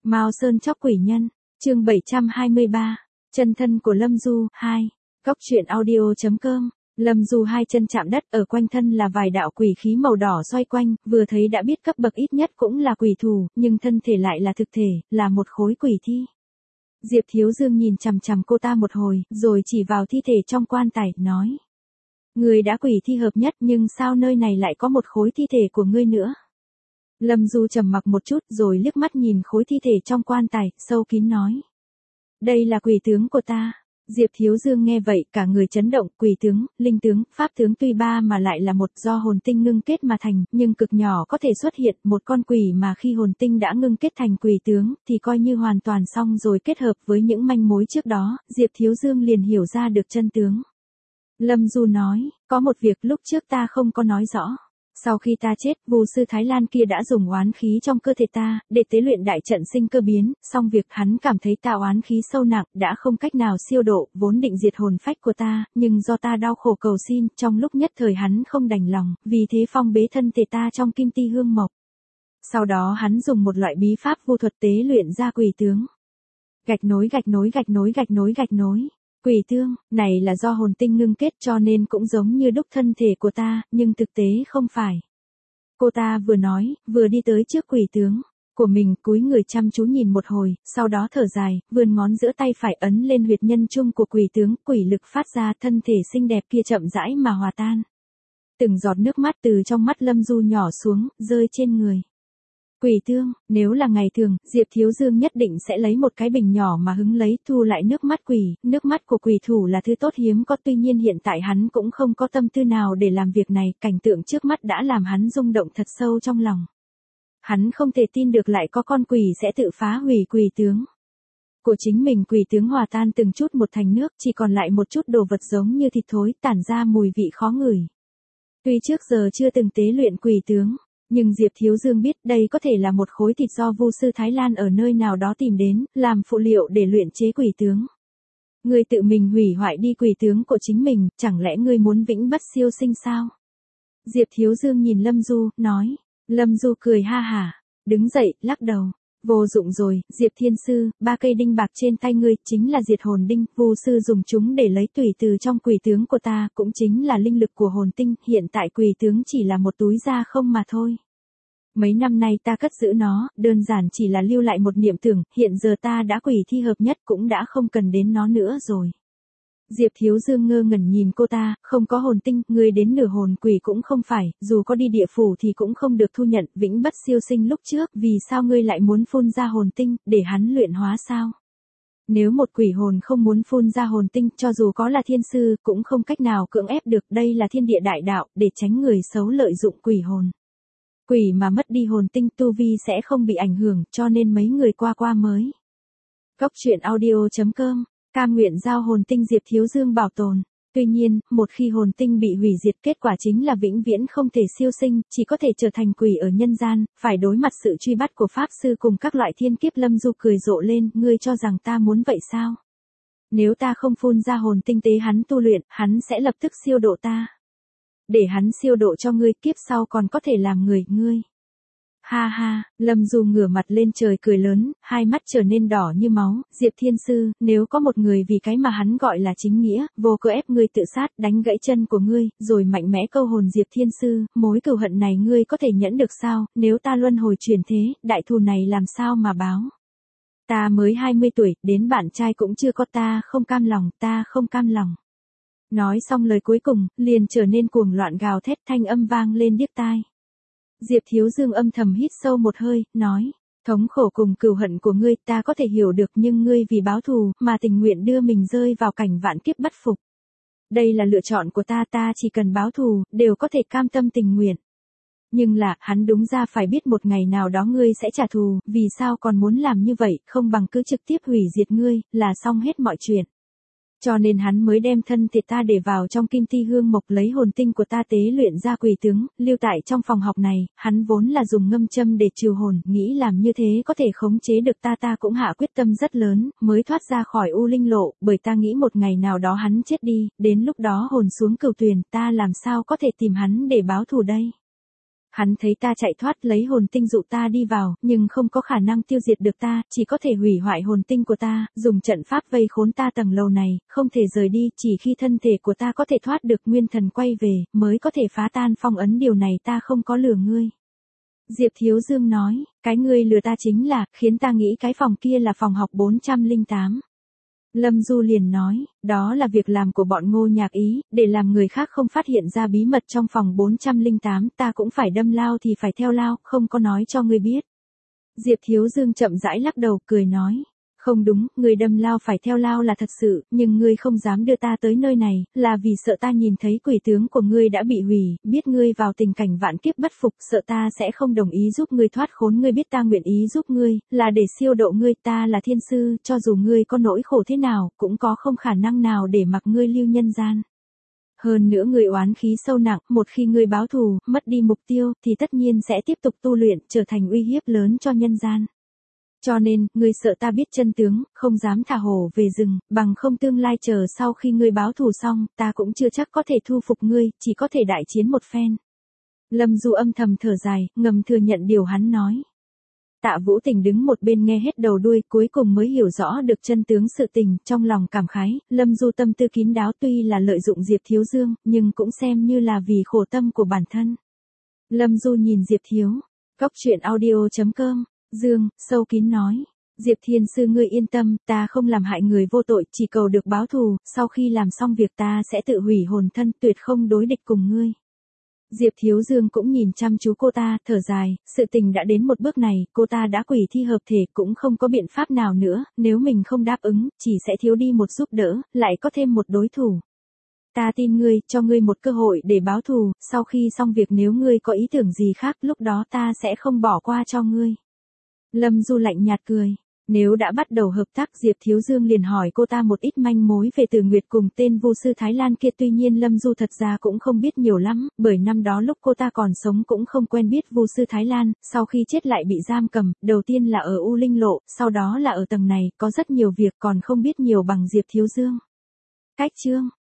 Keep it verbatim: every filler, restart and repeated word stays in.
Mao Sơn chóc quỷ nhân, chương bảy trăm hai mươi ba, chân thân của Lâm Du, hai, Cóc truyện audio chấm com. Lâm Du hai chân chạm đất, ở quanh thân là vài đạo quỷ khí màu đỏ xoay quanh, vừa thấy đã biết cấp bậc ít nhất cũng là quỷ thủ, nhưng thân thể lại là thực thể, là một khối quỷ thi. Diệp Thiếu Dương nhìn chằm chằm cô ta một hồi, rồi chỉ vào thi thể trong quan tài, nói. Người đã quỷ thi hợp nhất, nhưng sao nơi này lại có một khối thi thể của ngươi nữa? Lâm Du trầm mặc một chút, rồi liếc mắt nhìn khối thi thể trong quan tài, sâu kín nói. Đây là quỷ tướng của ta. Diệp Thiếu Dương nghe vậy, cả người chấn động, quỷ tướng, linh tướng, pháp tướng tuy ba mà lại là một do hồn tinh ngưng kết mà thành, nhưng cực nhỏ có thể xuất hiện một con quỷ mà khi hồn tinh đã ngưng kết thành quỷ tướng, thì coi như hoàn toàn xong rồi. Kết hợp với những manh mối trước đó, Diệp Thiếu Dương liền hiểu ra được chân tướng. Lâm Du nói, có một việc lúc trước ta không có nói rõ. Sau khi ta chết, Vu sư Thái Lan kia đã dùng oán khí trong cơ thể ta, để tế luyện đại trận sinh cơ biến, xong việc hắn cảm thấy ta oán khí sâu nặng, đã không cách nào siêu độ, vốn định diệt hồn phách của ta, nhưng do ta đau khổ cầu xin, trong lúc nhất thời hắn không đành lòng, vì thế phong bế thân thể ta trong kim ti hương mộc. Sau đó hắn dùng một loại bí pháp vu thuật tế luyện ra quỷ tướng. Gạch nối gạch nối gạch nối gạch nối gạch nối. Quỷ tướng, này là do hồn tinh ngưng kết cho nên cũng giống như đúc thân thể của ta, nhưng thực tế không phải. Cô ta vừa nói, vừa đi tới trước quỷ tướng của mình, cúi người chăm chú nhìn một hồi, sau đó thở dài, vươn ngón giữa tay phải ấn lên huyệt nhân trung của quỷ tướng, quỷ lực phát ra, thân thể xinh đẹp kia chậm rãi mà hòa tan. Từng giọt nước mắt từ trong mắt Lâm Du nhỏ xuống, rơi trên người. Quỷ tướng, nếu là ngày thường, Diệp Thiếu Dương nhất định sẽ lấy một cái bình nhỏ mà hứng lấy, thu lại nước mắt quỷ, nước mắt của quỷ thủ là thứ tốt hiếm có, tuy nhiên hiện tại hắn cũng không có tâm tư nào để làm việc này, cảnh tượng trước mắt đã làm hắn rung động thật sâu trong lòng. Hắn không thể tin được lại có con quỷ sẽ tự phá hủy quỷ tướng của chính mình. Quỷ tướng hòa tan từng chút một thành nước, chỉ còn lại một chút đồ vật giống như thịt thối, tản ra mùi vị khó ngửi. Tuy trước giờ chưa từng tế luyện quỷ tướng, nhưng Diệp Thiếu Dương biết đây có thể là một khối thịt do Vu sư Thái Lan ở nơi nào đó tìm đến, làm phụ liệu để luyện chế quỷ tướng. Ngươi tự mình hủy hoại đi quỷ tướng của chính mình, chẳng lẽ ngươi muốn vĩnh bất siêu sinh sao? Diệp Thiếu Dương nhìn Lâm Du, nói. Lâm Du cười ha hả, đứng dậy, lắc đầu. Vô dụng rồi, Diệp Thiên Sư, ba cây đinh bạc trên tay ngươi chính là diệt hồn đinh, Vu sư dùng chúng để lấy tủy từ trong quỷ tướng của ta, cũng chính là linh lực của hồn tinh, hiện tại quỷ tướng chỉ là một túi da không mà thôi. Mấy năm nay ta cất giữ nó, đơn giản chỉ là lưu lại một niệm tưởng, hiện giờ ta đã quỷ thi hợp nhất cũng đã không cần đến nó nữa rồi. Diệp Thiếu Dương ngơ ngẩn nhìn cô ta, không có hồn tinh, ngươi đến nửa hồn quỷ cũng không phải, dù có đi địa phủ thì cũng không được thu nhận, vĩnh bất siêu sinh lúc trước, vì sao ngươi lại muốn phun ra hồn tinh, để hắn luyện hóa sao? Nếu một quỷ hồn không muốn phun ra hồn tinh, cho dù có là thiên sư, cũng không cách nào cưỡng ép được, đây là thiên địa đại đạo, để tránh người xấu lợi dụng quỷ hồn. Quỷ mà mất đi hồn tinh tu vi sẽ không bị ảnh hưởng, cho nên mấy người qua qua mới. Cóc truyện audio chấm com. Cam nguyện giao hồn tinh Diệp Thiếu Dương bảo tồn. Tuy nhiên, một khi hồn tinh bị hủy diệt, kết quả chính là vĩnh viễn không thể siêu sinh, chỉ có thể trở thành quỷ ở nhân gian, phải đối mặt sự truy bắt của pháp sư cùng các loại thiên kiếp. Lâm Du cười rộ lên, ngươi cho rằng ta muốn vậy sao? Nếu ta không phun ra hồn tinh tế hắn tu luyện, hắn sẽ lập tức siêu độ ta. Để hắn siêu độ cho ngươi, kiếp sau còn có thể làm người, ngươi. Ha ha, Lâm Du ngửa mặt lên trời cười lớn, hai mắt trở nên đỏ như máu. Diệp Thiên Sư, nếu có một người vì cái mà hắn gọi là chính nghĩa, vô cớ ép ngươi tự sát, đánh gãy chân của ngươi, rồi mạnh mẽ câu hồn Diệp Thiên Sư, mối cừu hận này ngươi có thể nhẫn được sao? Nếu ta luân hồi chuyển thế, đại thù này làm sao mà báo? Ta mới hai mươi tuổi, đến bạn trai cũng chưa có, ta không cam lòng, ta không cam lòng. Nói xong lời cuối cùng, liền trở nên cuồng loạn gào thét, thanh âm vang lên điếc tai. Diệp Thiếu Dương âm thầm hít sâu một hơi, nói, thống khổ cùng cừu hận của ngươi ta có thể hiểu được, nhưng ngươi vì báo thù mà tình nguyện đưa mình rơi vào cảnh vạn kiếp bất phục. Đây là lựa chọn của ta, ta chỉ cần báo thù, đều có thể cam tâm tình nguyện. Nhưng là, hắn đúng ra phải biết một ngày nào đó ngươi sẽ trả thù, vì sao còn muốn làm như vậy, không bằng cứ trực tiếp hủy diệt ngươi, là xong hết mọi chuyện. Cho nên hắn mới đem thân thể ta để vào trong kim ti hương mộc, lấy hồn tinh của ta tế luyện ra quỷ tướng, lưu tại trong phòng học này. Hắn vốn là dùng ngâm châm để trừ hồn, nghĩ làm như thế có thể khống chế được ta. Ta cũng hạ quyết tâm rất lớn, mới thoát ra khỏi u linh lộ, bởi ta nghĩ một ngày nào đó hắn chết đi, đến lúc đó hồn xuống cửu tuyền, ta làm sao có thể tìm hắn để báo thù đây. Hắn thấy ta chạy thoát lấy hồn tinh dụ ta đi vào, nhưng không có khả năng tiêu diệt được ta, chỉ có thể hủy hoại hồn tinh của ta, dùng trận pháp vây khốn ta tầng lầu này, không thể rời đi, chỉ khi thân thể của ta có thể thoát được nguyên thần quay về, mới có thể phá tan phong ấn, điều này ta không có lừa ngươi. Diệp Thiếu Dương nói, cái ngươi lừa ta chính là, khiến ta nghĩ cái phòng kia là phòng học bốn trăm lẻ tám. Lâm Du liền nói, đó là việc làm của bọn Ngô Nhạc Ý, để làm người khác không phát hiện ra bí mật trong phòng bốn trăm lẻ tám, ta cũng phải đâm lao thì phải theo lao, không có nói cho ngươi biết. Diệp Thiếu Dương chậm rãi lắc đầu, cười nói, không đúng, ngươi đâm lao phải theo lao là thật sự, nhưng ngươi không dám đưa ta tới nơi này, là vì sợ ta nhìn thấy quỷ tướng của ngươi đã bị hủy, biết ngươi vào tình cảnh vạn kiếp bất phục, sợ ta sẽ không đồng ý giúp ngươi thoát khốn, ngươi biết ta nguyện ý giúp ngươi, là để siêu độ ngươi, ta là thiên sư, cho dù ngươi có nỗi khổ thế nào, cũng có không khả năng nào để mặc ngươi lưu nhân gian. Hơn nữa ngươi oán khí sâu nặng, một khi ngươi báo thù, mất đi mục tiêu, thì tất nhiên sẽ tiếp tục tu luyện, trở thành uy hiếp lớn cho nhân gian. Cho nên, ngươi sợ ta biết chân tướng, không dám thả hổ về rừng, bằng không tương lai chờ sau khi ngươi báo thù xong, ta cũng chưa chắc có thể thu phục ngươi, chỉ có thể đại chiến một phen. Lâm Du âm thầm thở dài, ngầm thừa nhận điều hắn nói. Tạ Vũ Tình đứng một bên nghe hết đầu đuôi, cuối cùng mới hiểu rõ được chân tướng sự tình, trong lòng cảm khái, Lâm Du tâm tư kín đáo, tuy là lợi dụng Diệp Thiếu Dương, nhưng cũng xem như là vì khổ tâm của bản thân. Lâm Du nhìn Diệp Thiếu, Cóc Truyện Audio chấm com. Dương, sâu kín nói, Diệp Thiên Sư ngươi yên tâm, ta không làm hại người vô tội, chỉ cầu được báo thù, sau khi làm xong việc ta sẽ tự hủy hồn thân, tuyệt không đối địch cùng ngươi. Diệp Thiếu Dương cũng nhìn chăm chú cô ta, thở dài, sự tình đã đến một bước này, cô ta đã quỷ thi hợp thể, cũng không có biện pháp nào nữa, nếu mình không đáp ứng, chỉ sẽ thiếu đi một giúp đỡ, lại có thêm một đối thủ. Ta tin ngươi, cho ngươi một cơ hội để báo thù, sau khi xong việc nếu ngươi có ý tưởng gì khác, lúc đó ta sẽ không bỏ qua cho ngươi. Lâm Du lạnh nhạt cười. Nếu đã bắt đầu hợp tác, Diệp Thiếu Dương liền hỏi cô ta một ít manh mối về Từ Nguyệt cùng tên vô sư Thái Lan kia, tuy nhiên Lâm Du thật ra cũng không biết nhiều lắm, bởi năm đó lúc cô ta còn sống cũng không quen biết vô sư Thái Lan, sau khi chết lại bị giam cầm, đầu tiên là ở U Linh Lộ, sau đó là ở tầng này, có rất nhiều việc còn không biết nhiều bằng Diệp Thiếu Dương. Cách chương